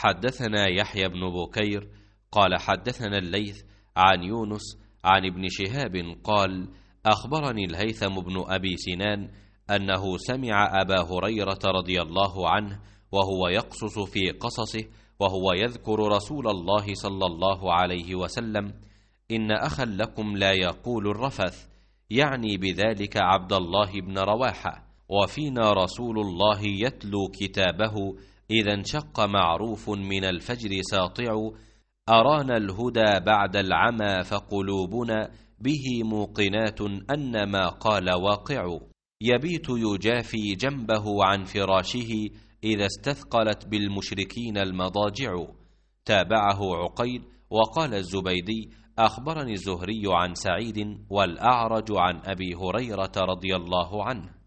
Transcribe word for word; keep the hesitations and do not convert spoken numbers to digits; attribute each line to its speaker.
Speaker 1: حدثنا يحيى بن بكير قال حدثنا الليث عن يونس عن ابن شهاب قال أخبرني الهيثم بن أبي سنان أنه سمع أبا هريرة رضي الله عنه وهو يقصص في قصصه وهو يذكر رسول الله صلى الله عليه وسلم: إن أخا لكم لا يقول الرفث، يعني بذلك عبد الله بن رواحة، وفينا رسول الله يتلو كتابه إذا انشق معروف من الفجر ساطع، أرانا الهدى بعد العمى فقلوبنا به موقنات أن ما قال واقع، يبيت يجافي جنبه عن فراشه إذا استثقلت بالمشركين المضاجع. تابعه عقيل وقال الزبيدي: أخبرني الزهري عن سعيد والأعرج عن أبي هريرة رضي الله عنه